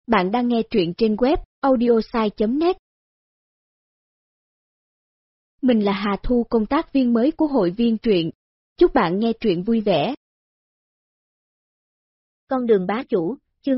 Bạn đang nghe truyện trên web audiosai.net. Mình là Hà Thu, công tác viên mới của hội viên truyện. Chúc bạn nghe truyện vui vẻ. Con đường bá chủ, chương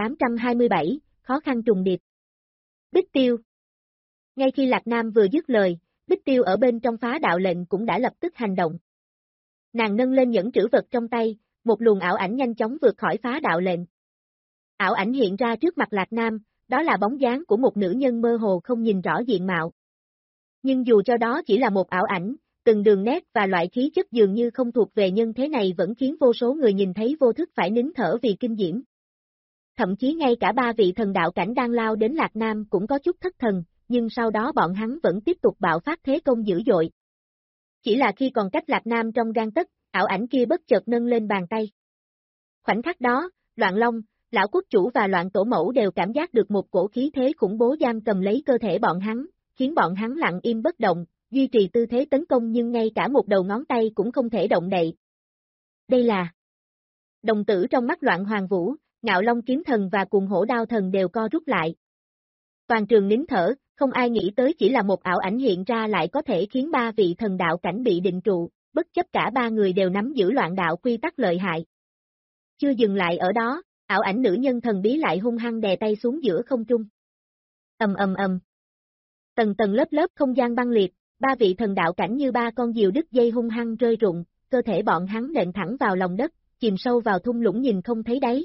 2827, khó khăn trùng điệp. Bích Tiêu. Ngay khi Lạc Nam vừa dứt lời, Bích Tiêu ở bên trong phá đạo lệnh cũng đã lập tức hành động. Nàng nâng lên nhẫn trữ vật trong tay, một luồng ảo ảnh nhanh chóng vượt khỏi phá đạo lệnh. Ảo ảnh hiện ra trước mặt Lạc Nam, đó là bóng dáng của một nữ nhân mơ hồ không nhìn rõ diện mạo. Nhưng dù cho đó chỉ là một ảo ảnh, từng đường nét và loại khí chất dường như không thuộc về nhân thế này vẫn khiến vô số người nhìn thấy vô thức phải nín thở vì kinh diễm. Thậm chí ngay cả ba vị thần đạo cảnh đang lao đến Lạc Nam cũng có chút thất thần, nhưng sau đó bọn hắn vẫn tiếp tục bạo phát thế công dữ dội. Chỉ là khi còn cách Lạc Nam trong gang tấc, ảo ảnh kia bất chợt nâng lên bàn tay. Khoảnh khắc đó, Loạn Long, Lão Quốc Chủ và Loạn Tổ Mẫu đều cảm giác được một cổ khí thế khủng bố giam cầm lấy cơ thể bọn hắn, khiến bọn hắn lặng im bất động, duy trì tư thế tấn công nhưng ngay cả một đầu ngón tay cũng không thể động đậy. Đây là đồng tử trong mắt Loạn Hoàng Vũ, Ngạo Long Kiếm Thần và Cùng Hổ Đao Thần đều co rút lại. Toàn trường nín thở, không ai nghĩ tới chỉ là một ảo ảnh hiện ra lại có thể khiến ba vị thần đạo cảnh bị định trụ, bất chấp cả ba người đều nắm giữ loạn đạo quy tắc lợi hại. Chưa dừng lại ở đó, ảo ảnh nữ nhân thần bí lại hung hăng đè tay xuống giữa không trung. Ầm ầm ầm. Tầng tầng lớp lớp không gian băng liệt, ba vị thần đạo cảnh như ba con diều đứt dây hung hăng rơi rụng, cơ thể bọn hắn nện thẳng vào lòng đất, chìm sâu vào thung lũng nhìn không thấy đáy.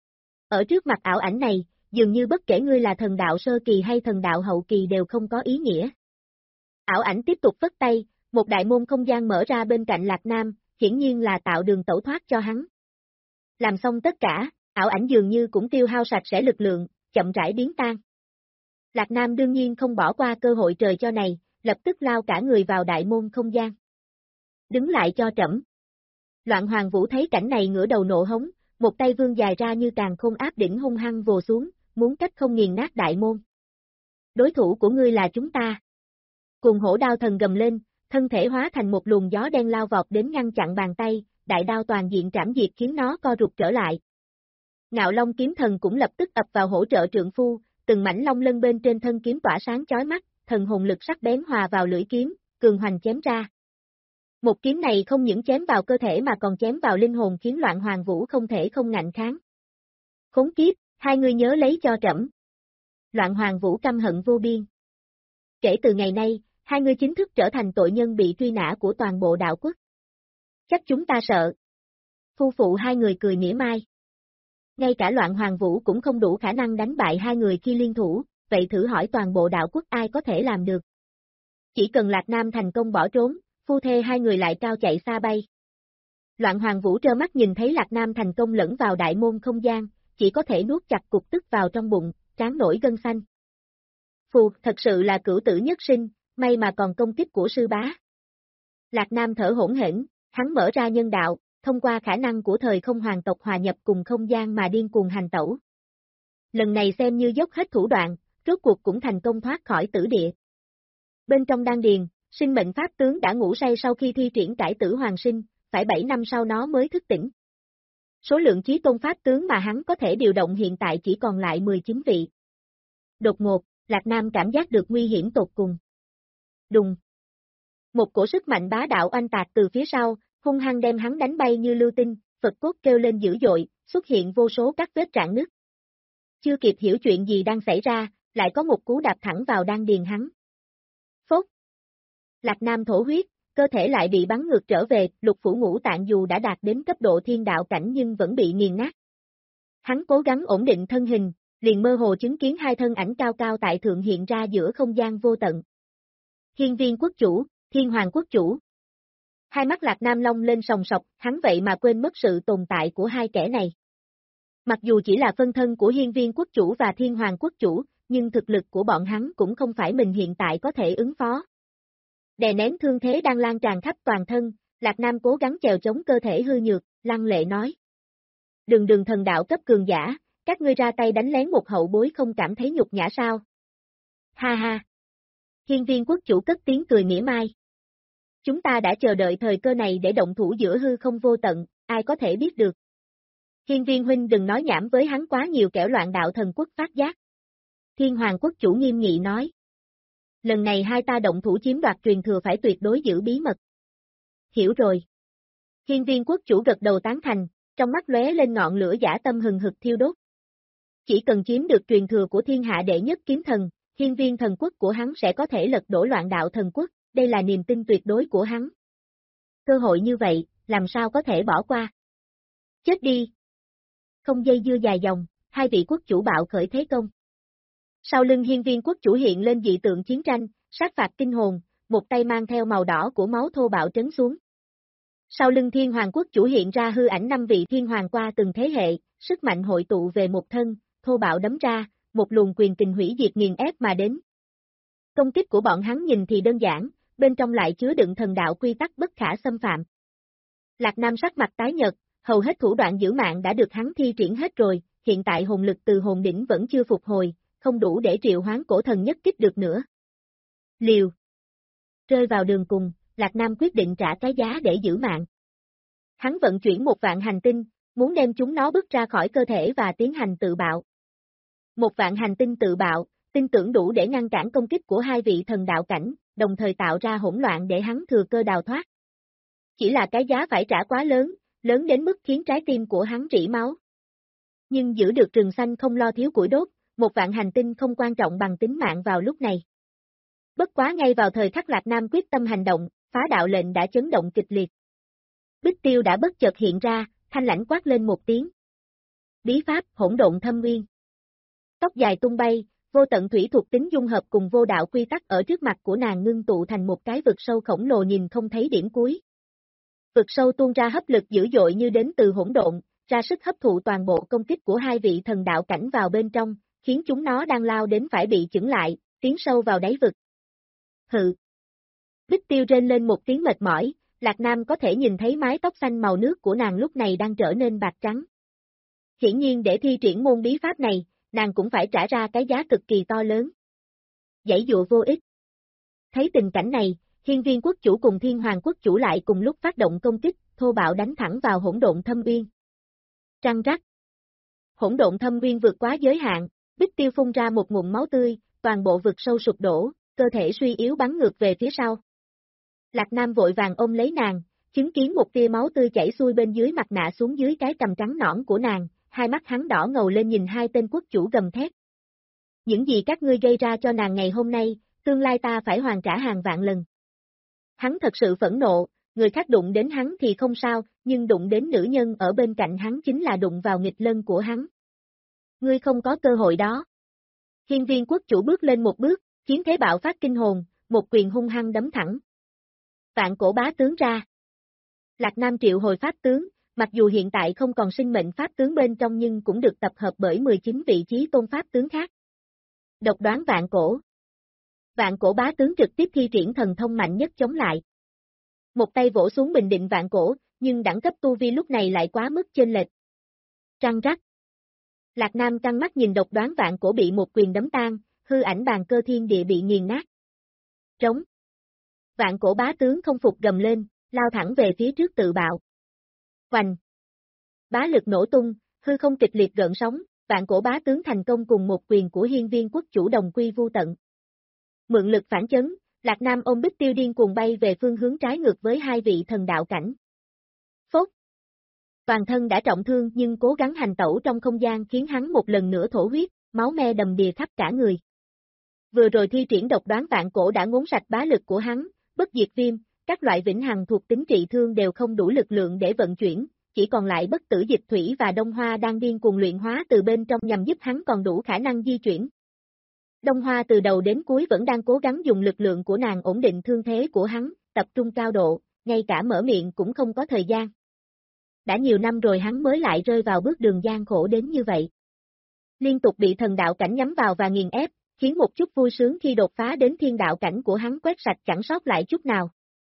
Ở trước mặt ảo ảnh này, dường như bất kể ngươi là thần đạo sơ kỳ hay thần đạo hậu kỳ đều không có ý nghĩa. Ảo ảnh tiếp tục phất tay, một đại môn không gian mở ra bên cạnh Lạc Nam, hiển nhiên là tạo đường tẩu thoát cho hắn. Làm xong tất cả, ảo ảnh dường như cũng tiêu hao sạch sẽ lực lượng, chậm rãi biến tan. Lạc Nam đương nhiên không bỏ qua cơ hội trời cho này, lập tức lao cả người vào đại môn không gian. Đứng lại cho trẫm. Loạn Hoàng Vũ thấy cảnh này ngửa đầu nộ hống, một tay vươn dài ra như càn khôn áp đỉnh hung hăng vồ xuống, muốn cách không nghiền nát đại môn. Đối thủ của ngươi là chúng ta. Cùng Hổ Đao Thần gầm lên, thân thể hóa thành một luồng gió đen lao vọt đến ngăn chặn bàn tay, đại đao toàn diện trảm diệt khiến nó co rụt trở lại. Ngạo Long Kiếm Thần cũng lập tức ập vào hỗ trợ trượng phu, từng mảnh long lân bên trên thân kiếm tỏa sáng chói mắt, thần hồn lực sắc bén hòa vào lưỡi kiếm, cường hoành chém ra. Một kiếm này không những chém vào cơ thể mà còn chém vào linh hồn khiến Loạn Hoàng Vũ không thể không ngạnh kháng. Khốn kiếp, hai người nhớ lấy cho trẫm. Loạn Hoàng Vũ căm hận vô biên. Kể từ ngày nay, hai người chính thức trở thành tội nhân bị truy nã của toàn bộ đạo quốc. Chắc chúng ta sợ. Phu phụ hai người cười mỉa mai. Ngay cả Loạn Hoàng Vũ cũng không đủ khả năng đánh bại hai người khi liên thủ, vậy thử hỏi toàn bộ đạo quốc ai có thể làm được. Chỉ cần Lạc Nam thành công bỏ trốn, phu thê hai người lại cao chạy xa bay. Loạn Hoàng Vũ trơ mắt nhìn thấy Lạc Nam thành công lẫn vào đại môn không gian, chỉ có thể nuốt chặt cục tức vào trong bụng, trán nổi gân xanh. Phù, thật sự là cửu tử nhất sinh, may mà còn công kích của sư bá. Lạc Nam thở hổn hển, hắn mở ra nhân đạo, thông qua khả năng của thời không hoàng tộc hòa nhập cùng không gian mà điên cuồng hành tẩu. Lần này xem như dốc hết thủ đoạn, rốt cuộc cũng thành công thoát khỏi tử địa. Bên trong đan điền, sinh mệnh pháp tướng đã ngủ say sau khi thi triển cải tử hoàng sinh, phải 7 năm sau nó mới thức tỉnh. Số lượng chí tôn pháp tướng mà hắn có thể điều động hiện tại chỉ còn lại 19 vị. Đột ngột, Lạc Nam cảm giác được nguy hiểm tột cùng. Đùng. Một cổ sức mạnh bá đạo oanh tạc từ phía sau, hung hăng đem hắn đánh bay như lưu tinh, Phật cốt kêu lên dữ dội, xuất hiện vô số các vết rạn nứt. Chưa kịp hiểu chuyện gì đang xảy ra, lại có một cú đạp thẳng vào đan điền hắn. Phốt. Lạc Nam thổ huyết, cơ thể lại bị bắn ngược trở về, lục phủ ngũ tạng dù đã đạt đến cấp độ thiên đạo cảnh nhưng vẫn bị nghiền nát. Hắn cố gắng ổn định thân hình, liền mơ hồ chứng kiến hai thân ảnh cao cao tại thượng hiện ra giữa không gian vô tận. Hiên Viên Quốc Chủ, Thiên Hoàng Quốc Chủ. Hai mắt Lạc Nam long lên sòng sọc, hắn vậy mà quên mất sự tồn tại của hai kẻ này. Mặc dù chỉ là phân thân của Hiên Viên Quốc Chủ và Thiên Hoàng Quốc Chủ, nhưng thực lực của bọn hắn cũng không phải mình hiện tại có thể ứng phó. Đè nén thương thế đang lan tràn khắp toàn thân, Lạc Nam cố gắng chèo chống cơ thể hư nhược, lăng lệ nói. Đường thần đạo cấp cường giả, các ngươi ra tay đánh lén một hậu bối không cảm thấy nhục nhã sao? Ha ha! Hiên Viên Quốc Chủ cất tiếng cười mỉa mai. Chúng ta đã chờ đợi thời cơ này để động thủ giữa hư không vô tận, ai có thể biết được. Hiên Viên huynh đừng nói nhảm với hắn quá nhiều kẻo loạn đạo thần quốc phát giác. Thiên Hoàng quốc chủ nghiêm nghị nói. Lần này hai ta động thủ chiếm đoạt truyền thừa phải tuyệt đối giữ bí mật. Hiểu rồi. Hiên Viên quốc chủ gật đầu tán thành, trong mắt lóe lên ngọn lửa dã tâm hừng hực thiêu đốt. Chỉ cần chiếm được truyền thừa của thiên hạ đệ nhất kiếm thần, Hiên Viên thần quốc của hắn sẽ có thể lật đổ loạn đạo thần quốc, đây là niềm tin tuyệt đối của hắn. Cơ hội như vậy, làm sao có thể bỏ qua? Chết đi! Không dây dưa dài dòng, hai vị quốc chủ bạo khởi thế công. Sau lưng Hiên Viên quốc chủ hiện lên dị tượng chiến tranh, sát phạt kinh hồn, một tay mang theo màu đỏ của máu thô bạo trấn xuống. Sau lưng Thiên Hoàng quốc chủ hiện ra hư ảnh 5 vị thiên hoàng qua từng thế hệ, sức mạnh hội tụ về một thân, thô bạo đấm ra, một luồng quyền kình hủy diệt nghiền ép mà đến. Công kích của bọn hắn nhìn thì đơn giản, bên trong lại chứa đựng thần đạo quy tắc bất khả xâm phạm. Lạc Nam sắc mặt tái nhợt, hầu hết thủ đoạn giữ mạng đã được hắn thi triển hết rồi, hiện tại hồn lực từ hồn đỉnh vẫn chưa phục hồi, không đủ để triệu hoán cổ thần nhất kích được nữa. Liều. Rơi vào đường cùng, Lạc Nam quyết định trả cái giá để giữ mạng. Hắn vận chuyển 1.000 hành tinh, muốn đem chúng nó bước ra khỏi cơ thể và tiến hành tự bạo. 1.000 hành tinh tự bạo, tin tưởng đủ để ngăn cản công kích của hai vị thần đạo cảnh, đồng thời tạo ra hỗn loạn để hắn thừa cơ đào thoát. Chỉ là cái giá phải trả quá lớn, lớn đến mức khiến trái tim của hắn rỉ máu. Nhưng giữ được rừng xanh không lo thiếu củi đốt, 1.000 hành tinh không quan trọng bằng tính mạng vào lúc này. Bất quá ngay vào thời khắc Lạc Nam quyết tâm hành động, phá đạo lệnh đã chấn động kịch liệt. Bích Tiêu đã bất chợt hiện ra, thanh lãnh quát lên một tiếng. Bí pháp hỗn độn thâm nguyên. Tóc dài tung bay, vô tận thủy thuộc tính dung hợp cùng vô đạo quy tắc ở trước mặt của nàng ngưng tụ thành một cái vực sâu khổng lồ nhìn không thấy điểm cuối. Vực sâu tuôn ra hấp lực dữ dội như đến từ hỗn độn, ra sức hấp thụ toàn bộ công kích của hai vị thần đạo cảnh vào bên trong, khiến chúng nó đang lao đến phải bị chững lại, tiến sâu vào đáy vực. Hự. Bích Tiêu rên lên một tiếng mệt mỏi, Lạc Nam có thể nhìn thấy mái tóc xanh màu nước của nàng lúc này đang trở nên bạc trắng. Hiển nhiên để thi triển môn bí pháp này, nàng cũng phải trả ra cái giá cực kỳ to lớn. Giãy dụa vô ích. Thấy tình cảnh này, Hiên Viên quốc chủ cùng Thiên Hoàng quốc chủ lại cùng lúc phát động công kích, thô bạo đánh thẳng vào hỗn độn thâm uyên. Trăng rắc. Hỗn độn thâm uyên vượt quá giới hạn, Bích Tiêu phun ra một ngụm máu tươi, toàn bộ vực sâu sụp đổ, cơ thể suy yếu bắn ngược về phía sau. Lạc Nam vội vàng ôm lấy nàng, chứng kiến một tia máu tươi chảy xuôi bên dưới mặt nạ xuống dưới cái cằm trắng nõn của nàng, hai mắt hắn đỏ ngầu lên nhìn hai tên quốc chủ gầm thét. Những gì các ngươi gây ra cho nàng ngày hôm nay, tương lai ta phải hoàn trả hàng vạn lần. Hắn thật sự phẫn nộ, người khác đụng đến hắn thì không sao, nhưng đụng đến nữ nhân ở bên cạnh hắn chính là đụng vào nghịch lân của hắn. Ngươi không có cơ hội đó. Hiên Viên quốc chủ bước lên một bước, chiến thế bạo phát kinh hồn, một quyền hung hăng đấm thẳng. Vạn cổ bá tướng ra. Lạc Nam triệu hồi pháp tướng, mặc dù hiện tại không còn sinh mệnh pháp tướng bên trong nhưng cũng được tập hợp bởi 19 vị trí tôn pháp tướng khác. Độc đoán vạn cổ. Vạn cổ bá tướng trực tiếp thi triển thần thông mạnh nhất chống lại. Một tay vỗ xuống bình định vạn cổ, nhưng đẳng cấp tu vi lúc này lại quá mức chênh lệch. Trăng rắc. Lạc Nam căng mắt nhìn độc đoán vạn cổ bị một quyền đấm tan, hư ảnh bàn cơ thiên địa bị nghiền nát. Trống. Vạn cổ bá tướng không phục gầm lên, lao thẳng về phía trước tự bạo. Hoành. Bá lực nổ tung, hư không kịch liệt gợn sóng, vạn cổ bá tướng thành công cùng một quyền của Hiên Viên quốc chủ đồng quy vu tận. Mượn lực phản chấn, Lạc Nam ôm Bích Tiêu điên cuồng bay về phương hướng trái ngược với hai vị thần đạo cảnh. Phốt. Toàn thân đã trọng thương nhưng cố gắng hành tẩu trong không gian khiến hắn một lần nữa thổ huyết, máu me đầm đìa khắp cả người. Vừa rồi thi triển độc đoán vạn cổ đã ngốn sạch bá lực của hắn, bất diệt viêm, các loại vĩnh hằng thuộc tính trị thương đều không đủ lực lượng để vận chuyển, chỉ còn lại bất tử dịch thủy và đông hoa đang điên cuồng luyện hóa từ bên trong nhằm giúp hắn còn đủ khả năng di chuyển. Đông hoa từ đầu đến cuối vẫn đang cố gắng dùng lực lượng của nàng ổn định thương thế của hắn, tập trung cao độ, ngay cả mở miệng cũng không có thời gian. Đã nhiều năm rồi hắn mới lại rơi vào bước đường gian khổ đến như vậy. Liên tục bị thần đạo cảnh nhắm vào và nghiền ép, khiến một chút vui sướng khi đột phá đến thiên đạo cảnh của hắn quét sạch chẳng sót lại chút nào.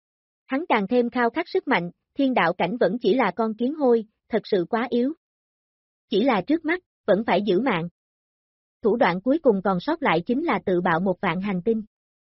Hắn càng thêm khao khát sức mạnh, thiên đạo cảnh vẫn chỉ là con kiến hôi, thật sự quá yếu. Chỉ là trước mắt, vẫn phải giữ mạng. Thủ đoạn cuối cùng còn sót lại chính là tự bạo 1.000 hành tinh.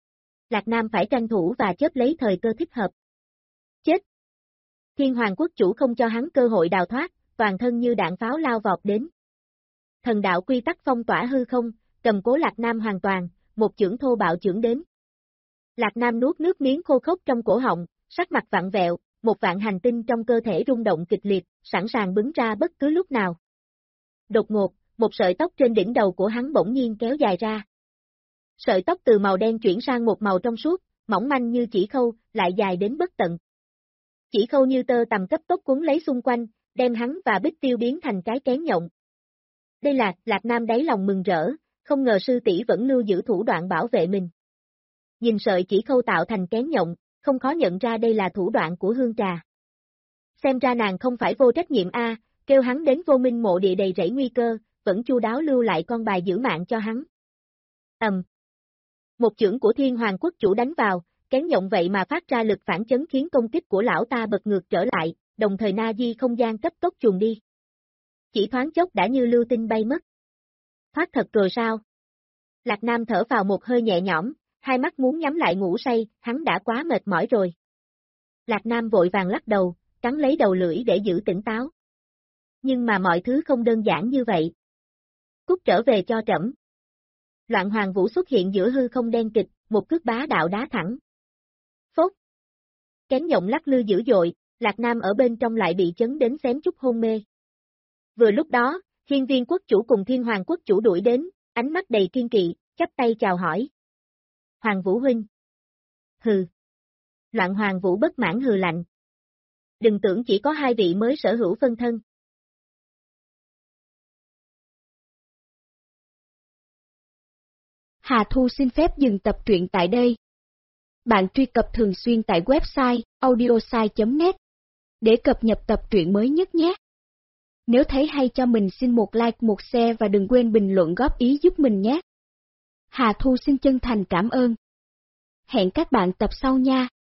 Lạc Nam phải tranh thủ và chớp lấy thời cơ thích hợp. Chết! Thiên Hoàng quốc chủ không cho hắn cơ hội đào thoát, toàn thân như đạn pháo lao vọt đến. Thần đạo quy tắc phong tỏa hư không, cầm cố Lạc Nam hoàn toàn, một chưởng thô bạo chưởng đến. Lạc Nam nuốt nước miếng khô khốc trong cổ họng, sắc mặt vặn vẹo, một vạn hành tinh trong cơ thể rung động kịch liệt, sẵn sàng bứng ra bất cứ lúc nào. Đột ngột, một sợi tóc trên đỉnh đầu của hắn bỗng nhiên kéo dài ra. Sợi tóc từ màu đen chuyển sang một màu trong suốt, mỏng manh như chỉ khâu, lại dài đến bất tận. Chỉ khâu như tơ tằm cấp tốc cuốn lấy xung quanh, đem hắn và Bích Tiêu biến thành cái kén nhộng. Đây là, Lạc Nam đáy lòng mừng rỡ, không ngờ sư tỷ vẫn lưu giữ thủ đoạn bảo vệ mình. Nhìn sợi chỉ khâu tạo thành kén nhộng, không khó nhận ra đây là thủ đoạn của Hương Trà. Xem ra nàng không phải vô trách nhiệm a, kêu hắn đến Vô Minh mộ địa đầy rẫy nguy cơ, vẫn chu đáo lưu lại con bài giữ mạng cho hắn. Một chưởng của Thiên Hoàng Quốc chủ đánh vào, kén nhộng vậy mà phát ra lực phản chấn khiến công kích của lão ta bật ngược trở lại, đồng thời na di không gian cấp tốc chuồn đi. Chỉ thoáng chốc đã như lưu tinh bay mất. Thoát thật rồi sao? Lạc Nam thở vào một hơi nhẹ nhõm, hai mắt muốn nhắm lại ngủ say, hắn đã quá mệt mỏi rồi. Lạc Nam vội vàng lắc đầu, cắn lấy đầu lưỡi để giữ tỉnh táo. Nhưng mà mọi thứ không đơn giản như vậy. Cút trở về cho trẫm. Loạn Hoàng Vũ xuất hiện giữa hư không đen kịch, một cước bá đạo đá thẳng. Phốt. Kén nhộng lắc lư dữ dội, Lạc Nam ở bên trong lại bị chấn đến xém chút hôn mê. Vừa lúc đó, Hiên Viên Quốc chủ cùng Thiên Hoàng Quốc chủ đuổi đến, ánh mắt đầy kiên kỵ, chắp tay chào hỏi. Hoàng Vũ huynh. Hừ. Loạn Hoàng Vũ bất mãn hừ lạnh. Đừng tưởng chỉ có hai vị mới sở hữu phân thân. Hà Thu xin phép dừng tập truyện tại đây. Bạn truy cập thường xuyên tại website audiosai.net để cập nhật tập truyện mới nhất nhé. Nếu thấy hay cho mình xin một like, một share và đừng quên bình luận góp ý giúp mình nhé. Hà Thu xin chân thành cảm ơn. Hẹn các bạn tập sau nha.